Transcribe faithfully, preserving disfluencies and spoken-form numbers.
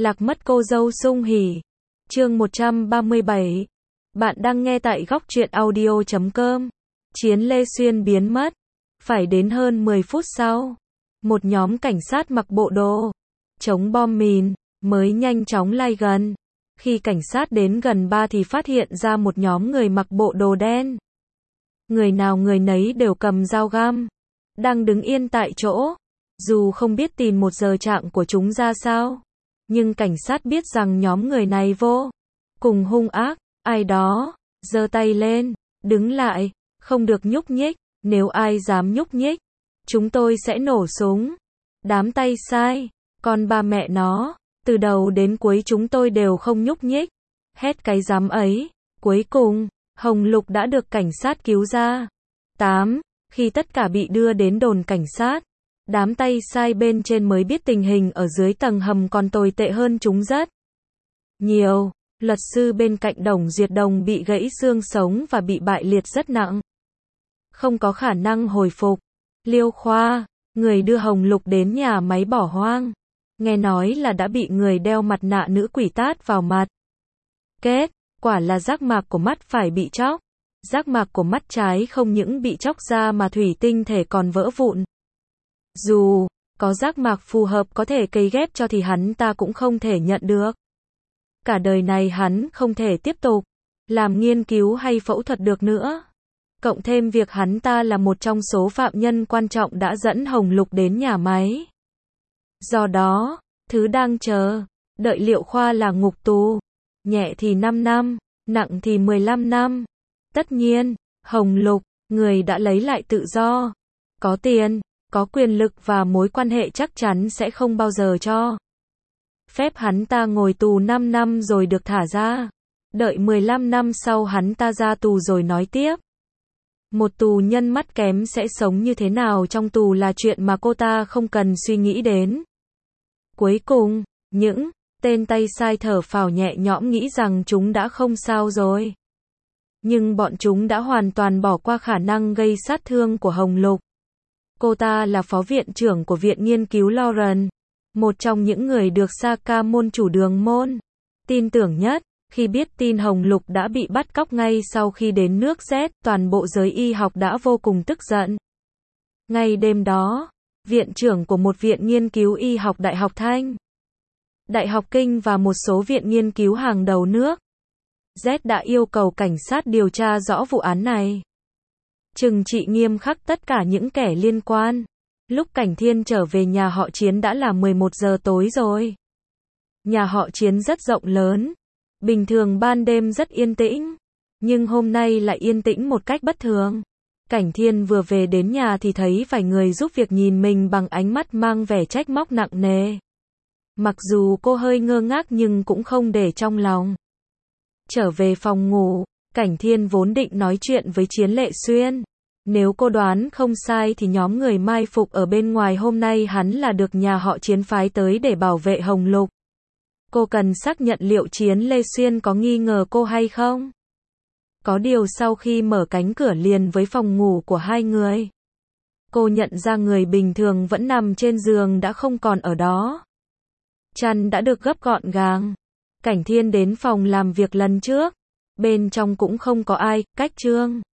Lạc mất cô dâu sung hỉ. Chương một trăm ba mươi bảy. Bạn đang nghe tại góc truyện audio chấm com. Chiến Lê Xuyên biến mất. Phải đến hơn mười phút sau, một nhóm cảnh sát mặc bộ đồ chống bom mìn mới nhanh chóng lai gần. Khi cảnh sát đến gần ba thì phát hiện ra một nhóm người mặc bộ đồ đen. Người nào người nấy đều cầm dao găm, đang đứng yên tại chỗ. Dù không biết tìm một giờ trạng của chúng ra sao, nhưng cảnh sát biết rằng nhóm người này vô cùng hung ác. Ai đó giơ tay lên, đứng lại, không được nhúc nhích, nếu ai dám nhúc nhích, chúng tôi sẽ nổ súng. Đám tay sai, con ba mẹ nó, từ đầu đến cuối chúng tôi đều không nhúc nhích. Hét cái dám ấy. Cuối cùng, Hồng Lục đã được cảnh sát cứu ra. tám. Khi tất cả bị đưa đến đồn cảnh sát, đám tay sai bên trên mới biết tình hình ở dưới tầng hầm còn tồi tệ hơn chúng rất nhiều. Luật sư bên cạnh Đồng Duyệt Đồng bị gãy xương sống và bị bại liệt rất nặng, không có khả năng hồi phục. Liêu Khoa, người đưa Hồng Lục đến nhà máy bỏ hoang, nghe nói là đã bị người đeo mặt nạ nữ quỷ tát vào mặt. Kết quả là giác mạc của mắt phải bị chóc. Giác mạc của mắt trái không những bị chóc ra mà thủy tinh thể còn vỡ vụn. Dù có giác mạc phù hợp có thể cấy ghép cho thì hắn ta cũng không thể nhận được. Cả đời này hắn không thể tiếp tục làm nghiên cứu hay phẫu thuật được nữa. Cộng thêm việc hắn ta là một trong số phạm nhân quan trọng đã dẫn Hồng Lục đến nhà máy. Do đó, thứ đang chờ đợi Liêu Khoa là ngục tù. Nhẹ thì năm năm, nặng thì mười lăm năm. Tất nhiên, Hồng Lục, người đã lấy lại tự do, có tiền, có quyền lực và mối quan hệ chắc chắn sẽ không bao giờ cho phép hắn ta ngồi tù năm năm rồi được thả ra. Đợi mười lăm năm sau hắn ta ra tù rồi nói tiếp. Một tù nhân mắt kém sẽ sống như thế nào trong tù là chuyện mà cô ta không cần suy nghĩ đến. Cuối cùng, những tên tay sai thở phào nhẹ nhõm nghĩ rằng chúng đã không sao rồi. Nhưng bọn chúng đã hoàn toàn bỏ qua khả năng gây sát thương của Hồng Lục. Cô ta là phó viện trưởng của Viện Nghiên cứu Lauren, một trong những người được Saka môn chủ đường môn tin tưởng nhất. Khi biết tin Hồng Lục đã bị bắt cóc ngay sau khi đến nước Z, toàn bộ giới y học đã vô cùng tức giận. Ngay đêm đó, viện trưởng của một viện nghiên cứu y học Đại học Thanh, Đại học Kinh và một số viện nghiên cứu hàng đầu nước Z đã yêu cầu cảnh sát điều tra rõ vụ án này, trừng trị nghiêm khắc tất cả những kẻ liên quan. Lúc Cảnh Thiên trở về nhà họ Chiến đã là mười một giờ tối rồi. Nhà họ Chiến rất rộng lớn, bình thường ban đêm rất yên tĩnh, nhưng hôm nay lại yên tĩnh một cách bất thường. Cảnh Thiên vừa về đến nhà thì thấy vài người giúp việc nhìn mình bằng ánh mắt mang vẻ trách móc nặng nề. Mặc dù cô hơi ngơ ngác nhưng cũng không để trong lòng. Trở về phòng ngủ, Cảnh Thiên vốn định nói chuyện với Chiến Lệ Xuyên. Nếu cô đoán không sai thì nhóm người mai phục ở bên ngoài hôm nay hắn là được nhà họ Chiến phái tới để bảo vệ Hồng Lục. Cô cần xác nhận liệu Chiến Lê Xuyên có nghi ngờ cô hay không. Có điều sau khi mở cánh cửa liền với phòng ngủ của hai người, cô nhận ra người bình thường vẫn nằm trên giường đã không còn ở đó. Chăn đã được gấp gọn gàng. Cảnh Thiên đến phòng làm việc lần trước. Bên trong cũng không có ai, cách Trương